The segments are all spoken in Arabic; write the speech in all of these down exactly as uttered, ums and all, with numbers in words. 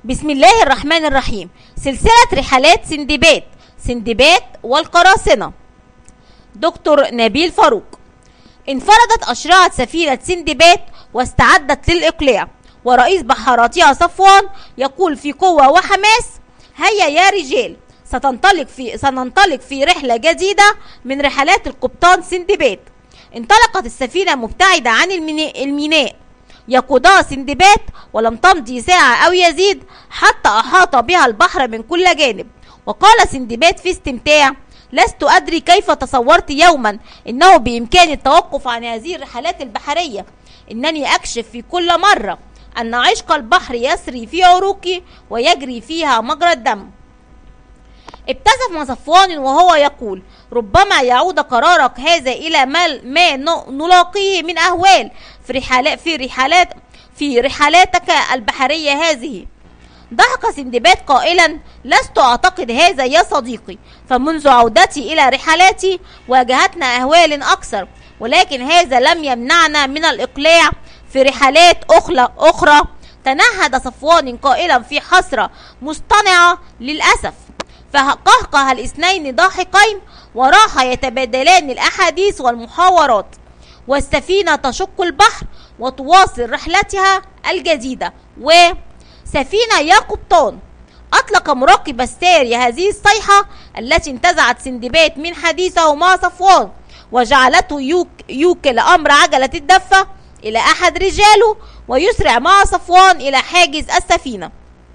بسم الله الرحمن الرحيم. سلسلة رحلات سندباد، سندباد والقراصنة. دكتور نبيل فاروق. انفردت أشرعة سفينة سندباد واستعدت للإقلاع، ورئيس بحاراتها صفوان يقول في قوة وحماس: هيا يا رجال، ستنطلق في سننطلق في رحلة جديدة من رحلات القبطان سندباد. انطلقت السفينة مبتعدة عن الميناء يقودها سندباد، ولم تمضي ساعة أو يزيد حتى أحاط بها البحر من كل جانب. وقال سندباد في استمتاع: لست أدري كيف تصورت يوما إنه بإمكاني التوقف عن هذه الرحلات البحرية. إنني أكشف في كل مرة أن عشق البحر يسري في عروقي ويجري فيها مجرى الدم. ابتسم صفوان وهو يقول: ربما يعود قرارك هذا إلى ما, ما نلاقيه من أهوال في رحلات في رحلات في رحلاتك البحرية هذه. ضحك سندباد قائلا: لست أعتقد هذا يا صديقي، فمنذ عودتي إلى رحلاتي واجهتنا أهوال أكثر، ولكن هذا لم يمنعنا من الإقلاع في رحلات أخرى. تنهد صفوان قائلا في حسرة مصطنعة للأسف. فقهقه الاثنين ضاحكين، وراح يتبادلان الأحاديث والمحاورات، والسفينة تشق البحر وتواصل رحلتها الجديدة. وسفينة يا قبطان. أطلق مراقب الساري هذه الصيحة التي انتزعت سندباد من حديثه مع صفوان، وجعلته يوك يوكل أمر عجلة الدفة إلى أحد رجاله، ويسرع مع صفوان إلى حاجز السفينة،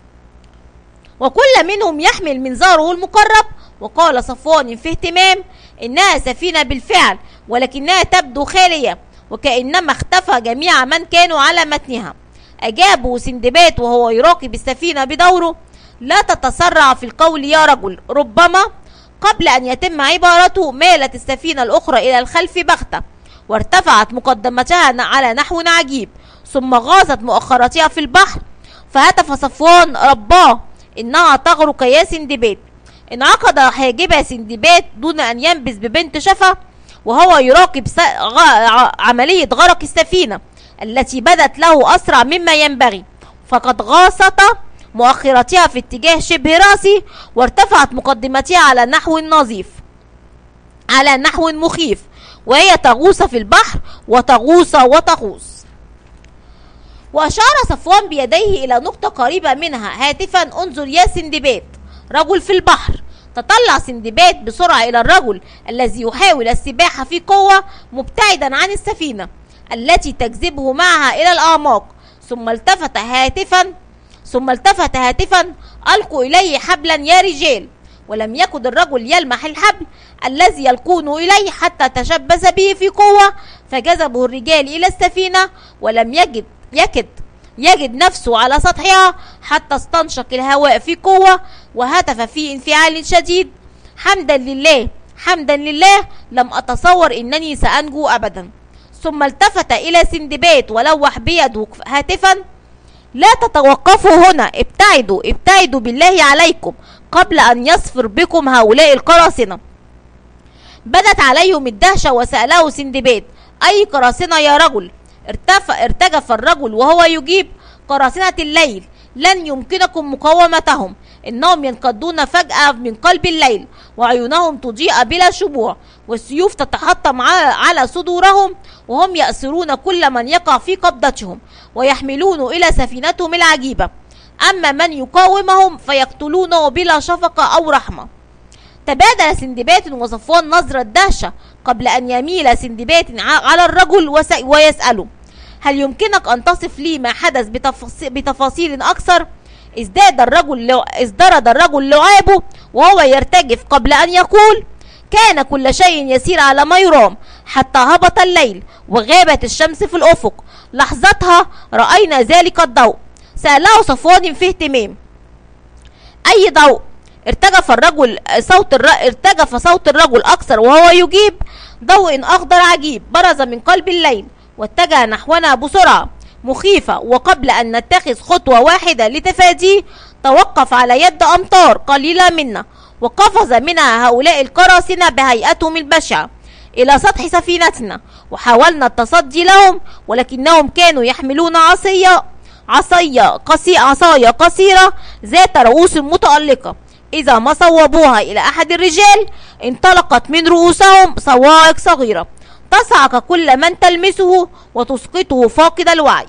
وكل منهم يحمل منظاره المقرب. وقال صفوان في اهتمام: إنها سفينة بالفعل، ولكنها تبدو خالية، وكأنما اختفى جميع من كانوا على متنها. أجابه سندباد وهو يراقب السفينة بدوره: لا تتسرع في القول يا رجل، ربما. قبل أن يتم عبارته مالت السفينة الأخرى إلى الخلف بغتة، وارتفعت مقدمتها على نحو عجيب، ثم غاصت مؤخرتها في البحر. فهتف صفوان: رباه، إنها تغرق يا سندباد. انعقد حاجب سندباد دون أن ينبذ ببنت شفا، وهو يراقب عملية غرق السفينة التي بدت له أسرع مما ينبغي، فقد غاصت مؤخرتها في اتجاه شبه رأسي، وارتفعت مقدمتها على نحو نظيف على نحو مخيف، وهي تغوص في البحر وتغوص وتغوص. وأشار صفوان بيديه إلى نقطة قريبة منها هاتفا: انظر يا سندباد، رجل في البحر. تطلع سندباد بسرعة إلى الرجل الذي يحاول السباحة في قوة مبتعدا عن السفينة التي تجذبه معها إلى الأعماق، ثم التفت هاتفا ثم التفت هاتفا ألقوا إليه حبلا يا رجال. ولم يكن الرجل يلمح الحبل الذي يلقونه إليه حتى تشبث به في قوة، فجذبه الرجال إلى السفينة، ولم يجد يكد يجد نفسه على سطحها حتى استنشق الهواء في قوة، وهتف في انفعال شديد: حمدا لله، حمدا لله، لم أتصور أنني سأنجو أبدا. ثم التفت إلى سندباد ولوح بيده هاتفا: لا تتوقفوا هنا، ابتعدوا ابتعدوا بالله عليكم قبل أن يصفر بكم هؤلاء القراصنة. بدت عليهم الدهشة، وسأله سندباد: أي قراصنة يا رجل؟ ارتفع ارتجف الرجل وهو يجيب: قراصنة الليل، لن يمكنكم مقاومتهم، إنهم ينقضون فجأة من قلب الليل، وعيونهم تضيء بلا شموع، والسيوف تتحطم على صدورهم، وهم يأسرون كل من يقع في قبضتهم، ويحملونه إلى سفينتهم العجيبة. أما من يقاومهم فيقتلونه بلا شفقة أو رحمة. تبادل سندباد وصفوان نظرة دهشة قبل أن يميل سندباد على الرجل ويسأله: هل يمكنك أن تصف لي ما حدث بتفاصيل أكثر؟ ازداد الرجل ازدرد الرجل لعابه وهو يرتجف قبل أن يقول: كان كل شيء يسير على ما يرام حتى هبط الليل وغابت الشمس في الأفق. لحظتها رأينا ذلك الضوء. سأله صفوان في اهتمام: أي ضوء؟ ارتجف الرجل صوت الر... ارتجف صوت الرجل أكثر وهو يجيب: ضوء أخضر عجيب برز من قلب الليل واتجه نحونا بسرعة مخيفة، وقبل أن نتخذ خطوة واحدة لتفاديه توقف على يد أمتار قليلة منا، وقفز منها هؤلاء القراصنة بهيئتهم البشعة إلى سطح سفينتنا، وحاولنا التصدي لهم، ولكنهم كانوا يحملون عصية عصاية قصي عصاية قصيرة ذات رؤوس متألقة، إذا ما صوبوها إلى أحد الرجال انطلقت من رؤوسهم صواعق صغيرة تصعق كل من تلمسه وتسقطه فاقد الوعي.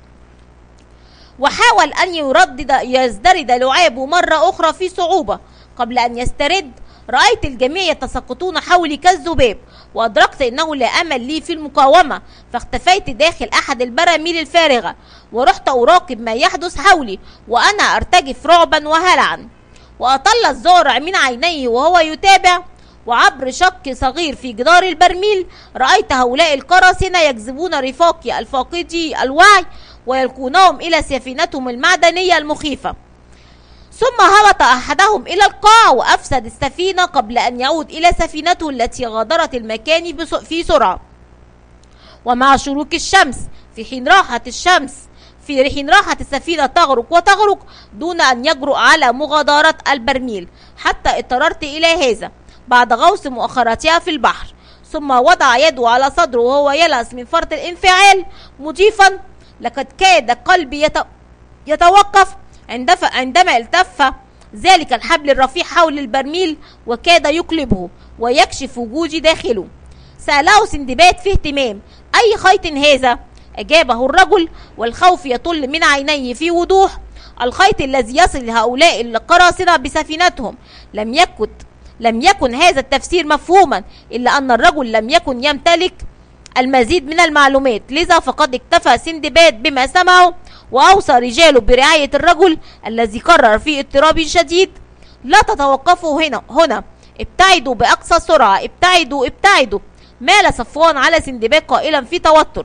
وحاول أن يردد يزدرد لعابه مرة أخرى في صعوبة. قبل أن يسترد رأيت الجميع يتساقطون حولي كالذباب، وأدركت أنه لا أمل لي في المقاومة، فاختفيت داخل أحد البراميل الفارغة ورحت أراقب ما يحدث حولي وأنا أرتجف رعبا وهلعا. وأطل الزارع من عينيه وهو يتابع، وعبر شق صغير في جدار البرميل رأيت هؤلاء القراصنة يجذبون رفاقي الفاقدي الوعي ويلقونهم إلى سفينتهم المعدنية المخيفة. ثم هبط أحدهم إلى القاع وأفسد السفينة قبل أن يعود إلى سفينته التي غادرت المكان في سرعة. ومع شروق الشمس في حين راحت الشمس في حين راحت السفينة تغرق وتغرق دون أن يجرؤ على مغادرة البرميل، حتى اضطررت إلى هذا بعد غوص مؤخرتها في البحر. ثم وضع يده على صدره وهو يلهث من فرط الانفعال مضيفا: لقد كاد قلبي يتوقف عندما التف ذلك الحبل الرفيع حول البرميل وكاد يقلبه ويكشف وجودي داخله. سأله سندباد في اهتمام: أي خيط هذا؟ أجابه الرجل والخوف يطل من عينيه في وضوح: الخيط الذي يصل لهؤلاء القراصنة بسفينتهم. لم يكن لم يكن هذا التفسير مفهوما، إلا أن الرجل لم يكن يمتلك المزيد من المعلومات، لذا فقد اكتفى سندباد بما سمعه، وأوصى رجاله برعاية الرجل الذي قرر في اضطراب شديد: لا تتوقفوا هنا هنا ابتعدوا بأقصى سرعة، ابتعدوا ابتعدوا. مال صفوان على سندباد قائلا في توتر: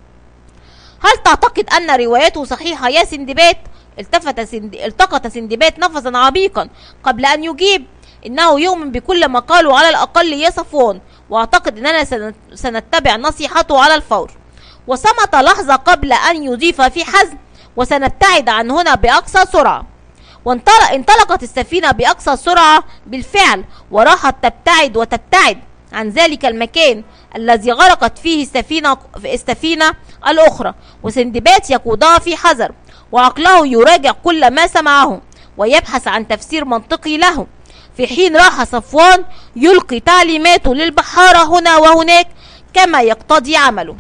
هل تعتقد أن روايته صحيحة يا سندباد؟ التفت سند... التقط سندباد نفسا عميقا قبل أن يجيب: إنه يؤمن بكل ما قاله على الأقل يا صفوان، وأعتقد أننا سنتبع نصيحته على الفور. وصمت لحظة قبل أن يضيف في حزم: وسنبتعد عن هنا بأقصى سرعة. وانطلقت السفينة بأقصى سرعة بالفعل، وراحت تبتعد وتبتعد عن ذلك المكان الذي غرقت فيه السفينة, السفينة الأخرى، وسندباد يقودها في حذر، وعقله يراجع كل ما سمعه ويبحث عن تفسير منطقي له، في حين راح صفوان يلقي تعليماته للبحارة هنا وهناك كما يقتضي عمله.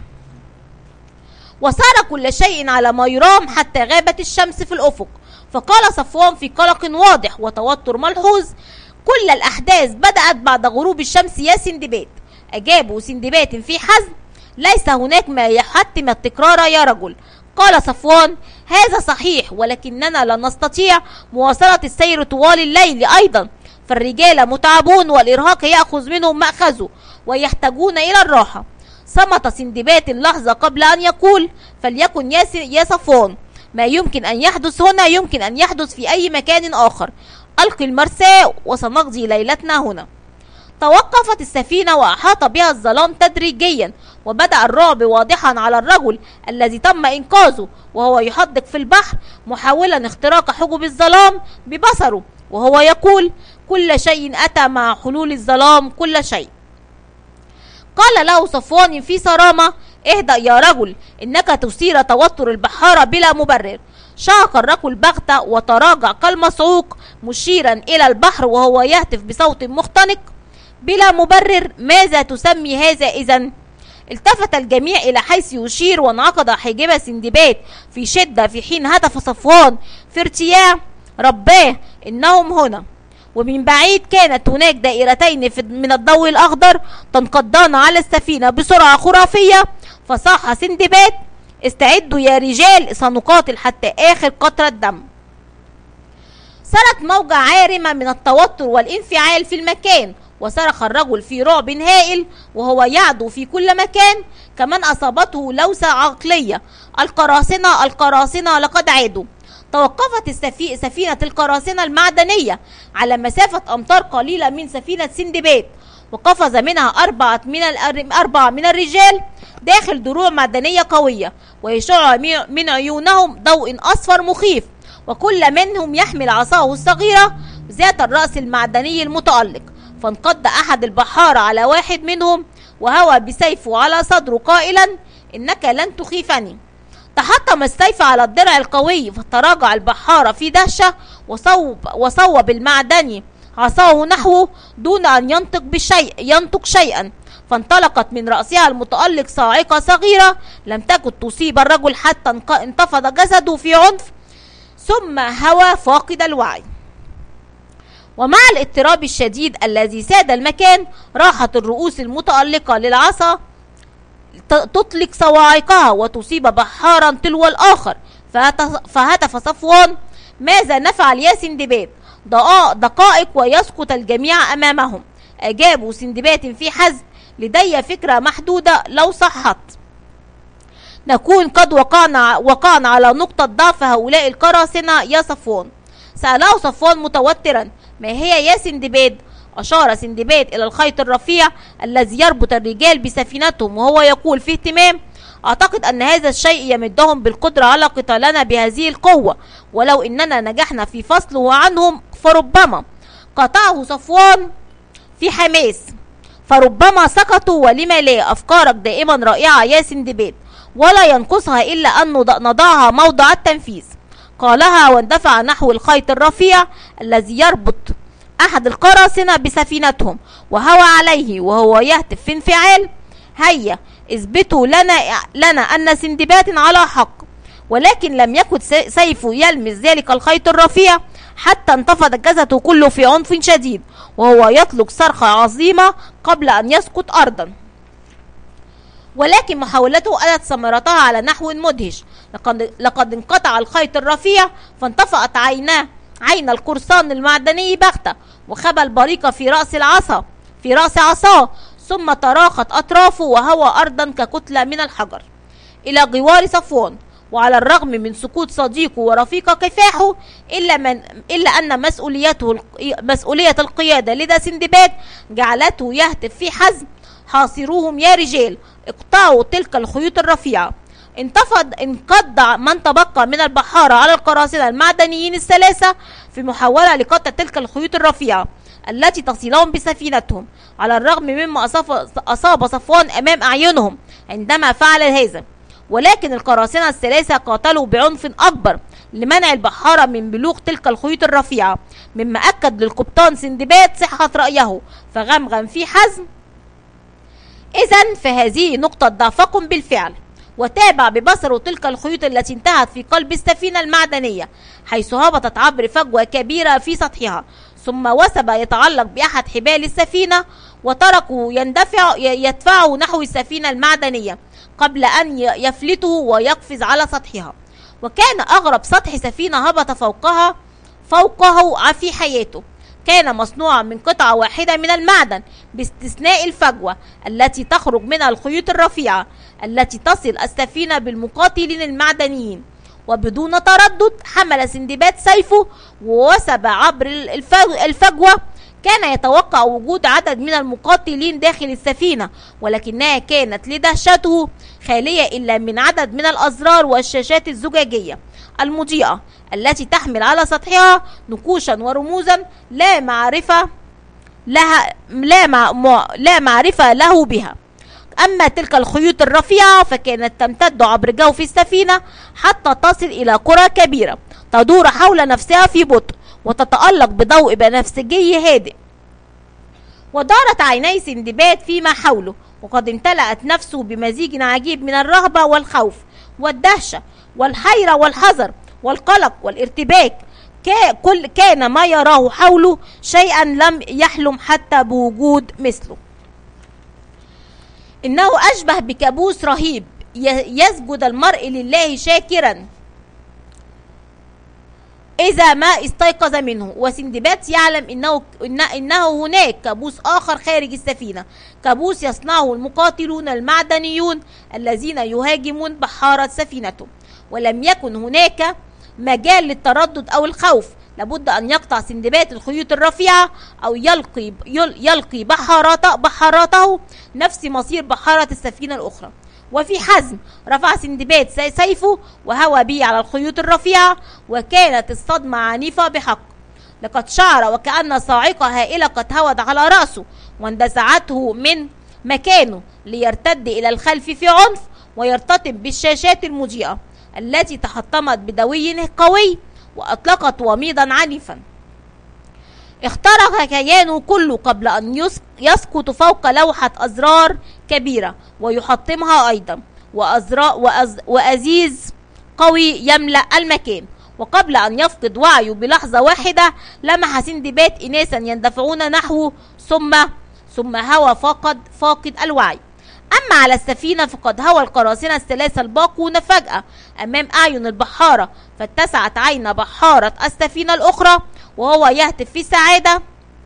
وسار كل شيء على ما يرام حتى غابت الشمس في الأفق، فقال صفوان في قلق واضح وتوتر ملحوظ: كل الأحداث بدأت بعد غروب الشمس يا سندباد. أجابوا سندباد في حزم: ليس هناك ما يحتم التكرار يا رجل. قال صفوان: هذا صحيح، ولكننا لا نستطيع مواصلة السير طوال الليل أيضا، فالرجال متعبون والإرهاق يأخذ منهم مأخذه ويحتاجون إلى الراحة. صمت سندباد اللحظة قبل أن يقول: فليكن يا صفوان، ما يمكن أن يحدث هنا يمكن أن يحدث في أي مكان آخر. ألقي المرساة وسنقضي ليلتنا هنا. توقفت السفينة وأحاط بها الظلام تدريجيا، وبدأ الرعب واضحا على الرجل الذي تم إنقاذه وهو يحدق في البحر محاولا اختراق حجب الظلام ببصره وهو يقول: كل شيء أتى مع حلول الظلام، كل شيء. قال له صفوان في صرامة: اهدأ يا رجل، إنك تثير توتر البحارة بلا مبرر. شاق الرجل بغتة وتراجع كالمصعوق مشيرا إلى البحر وهو يهتف بصوت مختنق: بلا مبرر؟ ماذا تسمي هذا إذن؟ التفت الجميع إلى حيث يشير، وانعقد حجاب سندباد في شدة، في حين هتف صفوان في ارتياع: رباه، إنهم هنا. ومن بعيد كانت هناك دائرتين من الضوء الأخضر تنقضان على السفينة بسرعة خرافية. فصاح سندباد: استعدوا يا رجال، سنقاتل حتى آخر قطرة دم. سرت موجة عارمة من التوتر والانفعال في المكان، وصرخ الرجل في رعب هائل وهو يعدو في كل مكان كمن أصابته لوسة عقلية: القراصنة القراصنة لقد عادوا. توقفت السفي... سفينة القراصنة المعدنية على مسافة أمتار قليلة من سفينة سندباد، وقفز منها أربعة من, ال... أربعة من الرجال داخل دروع معدنية قوية، ويشع من عيونهم ضوء أصفر مخيف، وكل منهم يحمل عصاه الصغيرة ذات الرأس المعدني المتألق. فانقض أحد البحارة على واحد منهم وهوى بسيفه على صدره قائلا: إنك لن تخيفني. تحطم السيف على الضلع القوي، فتراجع البحارة في دهشة، وصوب, وصوب المعدني عصاه نحوه دون أن ينطق بشيء ينطق شيئا، فانطلقت من رأسها المتألق صاعقة صغيرة لم تكن تصيب الرجل حتى انتفض جسده في عنف، ثم هوى فاقد الوعي. ومع الاضطراب الشديد الذي ساد المكان، راحت الرؤوس المتألقة للعصا تطلق صواعقها وتصيب بحارا تلو الآخر، فهتف صفوان: ماذا نفعل يا سندباد؟ دقائق ويسقط الجميع أمامهم. أجابوا سندباد في حزم: لدي فكرة محدودة لو صحت، نكون قد وقعنا, وقعنا على نقطة ضعف هؤلاء القراصنة يا صفوان. سأله صفوان متوترا: ما هي يا سندباد؟ أشار سندباد إلى الخيط الرفيع الذي يربط الرجال بسفينتهم، وهو يقول في اهتمام: أعتقد أن هذا الشيء يمدهم بالقدرة على قتالنا بهذه القوة، ولو إننا نجحنا في فصله عنهم فربما. قطعه صفوان في حماس: فربما سقطوا، ولما لا؟ أفكارك دائما رائعة يا سندباد، ولا ينقصها إلا أن نضعها موضع التنفيذ. قالها واندفع نحو الخيط الرفيع الذي يربط أحد القراصنة بسفينتهم، وهوى عليه وهو يهتف في انفعال: هيا اثبتوا لنا, لنا أن سندباد على حق. ولكن لم يكن سيفه يلمس ذلك الخيط الرفيع حتى انتفض جسده كله في عنف شديد، وهو يطلق صرخة عظيمة قبل أن يسقط أرضا. ولكن محاولته أتت ثمرتها على نحو مدهش. لقد, لقد انقطع الخيط الرفيع، فانطفأت عيناه عين القرصان المعدني بغتة، وخبى البريق في رأس العصا في رأس عصاه، ثم تراخت أطرافه وهوى أرضا ككتلة من الحجر إلى جوار صفوان. وعلى الرغم من سقوط صديقه ورفيق كفاحه، إلا, من إلا أن مسؤوليته مسؤولية القيادة لدى سندباد جعلته يهتف في حزم: حاصروهم يا رجال، اقطعوا تلك الخيوط الرفيعة. انتفض انقض من تبقى من البحارة على القراصنة المعدنيين الثلاثة في محاولة لقطع تلك الخيوط الرفيعة التي تصلهم بسفينتهم، على الرغم مما أصاب صفوان أمام أعينهم عندما فعل هذا. ولكن القراصنة الثلاثة قاتلوا بعنف أكبر لمنع البحارة من بلوغ تلك الخيوط الرفيعة، مما أكد للقبطان سندباد صحة رأيه، فغمغم في حزم: إذن فهذه نقطة ضعفكم بالفعل. وتابع ببصره تلك الخيوط التي انتهت في قلب السفينة المعدنية، حيث هبطت عبر فجوة كبيرة في سطحها، ثم وثب يتعلق بأحد حبال السفينة، وتركه يندفع يدفعه نحو السفينة المعدنية قبل أن يفلته ويقفز على سطحها. وكان أغرب سطح سفينة هبط فوقها فوقه في حياته كان مصنوعا من قطعة واحدة من المعدن، باستثناء الفجوة التي تخرج منها الخيوط الرفيعة التي تصل السفينة بالمقاتلين المعدنيين. وبدون تردد حمل سندباد سيفه ووثب عبر الفجوة. كان يتوقع وجود عدد من المقاتلين داخل السفينة، ولكنها كانت لدهشته خالية إلا من عدد من الأزرار والشاشات الزجاجية المضيئة التي تحمل على سطحها نقوشا ورموزا لا معرفة لها لا, مع لا معرفة له بها. أما تلك الخيوط الرفيعة فكانت تمتد عبر جوف السفينة حتى تصل إلى قرى كبيرة تدور حول نفسها في بطء وتتألق بضوء بنفسجي هادئ. ودارت عيني سندباد فيما حوله، وقد امتلأت نفسه بمزيج عجيب من الرهبة والخوف والدهشة والحيرة والحذر والقلق والارتباك. كان ما يراه حوله شيئا لم يحلم حتى بوجود مثله. إنه أشبه بكابوس رهيب يسجد المرء لله شاكرا إذا ما استيقظ منه. وسندباد يعلم إنه, إنه هناك كابوس آخر خارج السفينة، كابوس يصنعه المقاتلون المعدنيون الذين يهاجمون بحارة سفينته. ولم يكن هناك مجال للتردد أو الخوف، لابد أن يقطع سندباد الخيوط الرفيعة أو يلقي, يلقي بحاراته, بحاراته نفس مصير بحارة السفينة الأخرى. وفي حزم رفع سندباد سيفه وهوى به على الخيوط الرفيعة، وكانت الصدمة عنيفة بحق. لقد شعر وكأن صاعقة هائلة قد هوت على رأسه واندفعته من مكانه ليرتد إلى الخلف في عنف ويرتطم بالشاشات المضيئة التي تحطمت بدوي قوي وأطلقت وميضا عنيفا. اخترق كيانه كله قبل أن يسقط فوق لوحة أزرار كبيرة ويحطمها أيضا، وأز وأزيز قوي يملأ المكان. وقبل أن يفقد وعيه بلحظة واحدة لمح سندباد إناسا يندفعون نحوه ثم ثم هوى فقد فاقد الوعي. أما على السفينة فقد هوى القراصنة الثلاثة الباقون فجأة أمام أعين البحارة، فاتسعت عين بحارة السفينة الأخرى وهو يهتف في سعادة: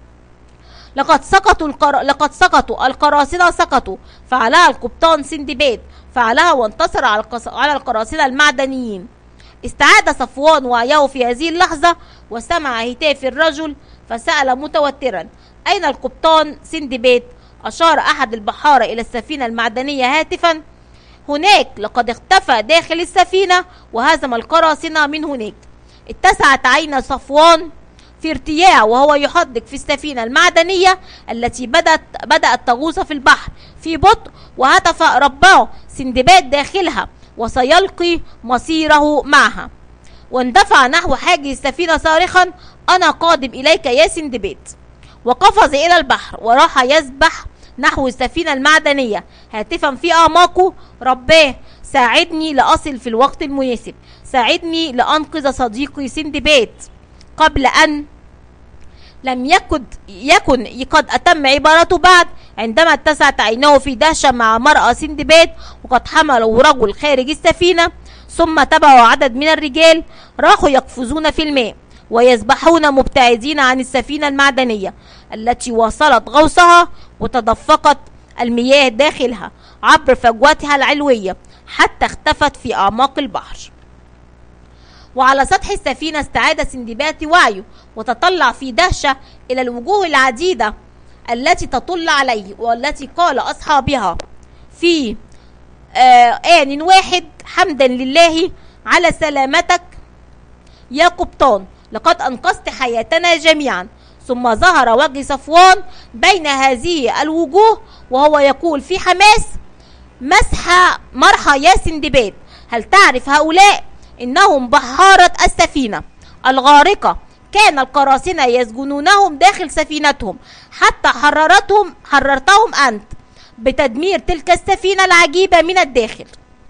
لقد سقطوا القر... لقد سقطوا القراصنة سقطوا. فعلها القبطان سندباد، فعلها وانتصر على, القص... على القراصنة المعدنيين. استعاد صفوان وعيه في هذه اللحظة وسمع هتاف الرجل فسأل متوترا: أين القبطان سندباد؟ أشار أحد البحارة إلى السفينة المعدنية هاتفا: هناك، لقد اختفى داخل السفينة وهزم القراصنة من هناك. اتسعت عين صفوان في ارتياع وهو يحدق في السفينة المعدنية التي بدأت, بدأت تغوص في البحر في بطء، وهتف رباه سندباد داخلها وسيلقي مصيره معها، واندفع نحو حاجز السفينة صارخا: أنا قادم إليك يا سندباد. وقفز إلى البحر وراح يسبح نحو السفينة المعدنية هاتفا في أعماقه: رباه، ساعدني لأصل في الوقت المناسب، ساعدني لأنقذ صديقي سندباد قبل أن لم يكن يكن قد أتم عبارته بعد، عندما اتسعت عينه في دهشة مع مرأى سندباد وقد حملوا رجل خارج السفينة. ثم تبعوا عدد من الرجال راحوا يقفزون في الماء ويسبحون مبتعدين عن السفينة المعدنية التي واصلت غوصها، وتدفقت المياه داخلها عبر فجوتها العلوية حتى اختفت في أعماق البحر. وعلى سطح السفينة استعاد سندباد وعيه وتطلع في دهشة إلى الوجوه العديدة التي تطل عليه، والتي قال أصحابها في آه آن واحد: حمدا لله على سلامتك يا قبطان، لقد أنقذت حياتنا جميعا. ثم ظهر وجه صفوان بين هذه الوجوه وهو يقول في حماس: مسح مرحى يا سندباد، هل تعرف هؤلاء؟ إنهم بحارة السفينة الغارقة، كان القراصنة يسجنونهم داخل سفينتهم حتى حررتهم حررتهم أنت بتدمير تلك السفينة العجيبة من الداخل.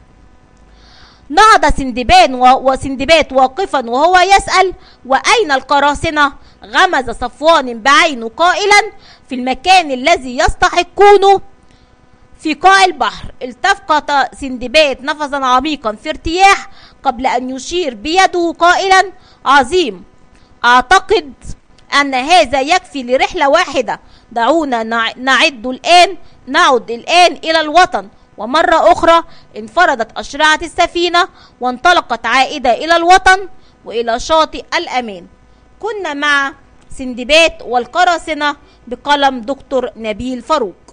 نهض سندباد وسندباد واقفا وهو يسأل: وأين القراصنة؟ غمز صفوان بعينه قائلا: في المكان الذي يستحقونه في قاع البحر. التفت سندباد نفسا عميقا في ارتياح قبل أن يشير بيده قائلا: عظيم، أعتقد أن هذا يكفي لرحلة واحدة، دعونا نعد الآن نعد الآن إلى الوطن. ومرة أخرى انفردت أشرعة السفينة وانطلقت عائدة إلى الوطن وإلى شاطئ الأمان. كنا مع سندباد والقراصنة بقلم دكتور نبيل فاروق.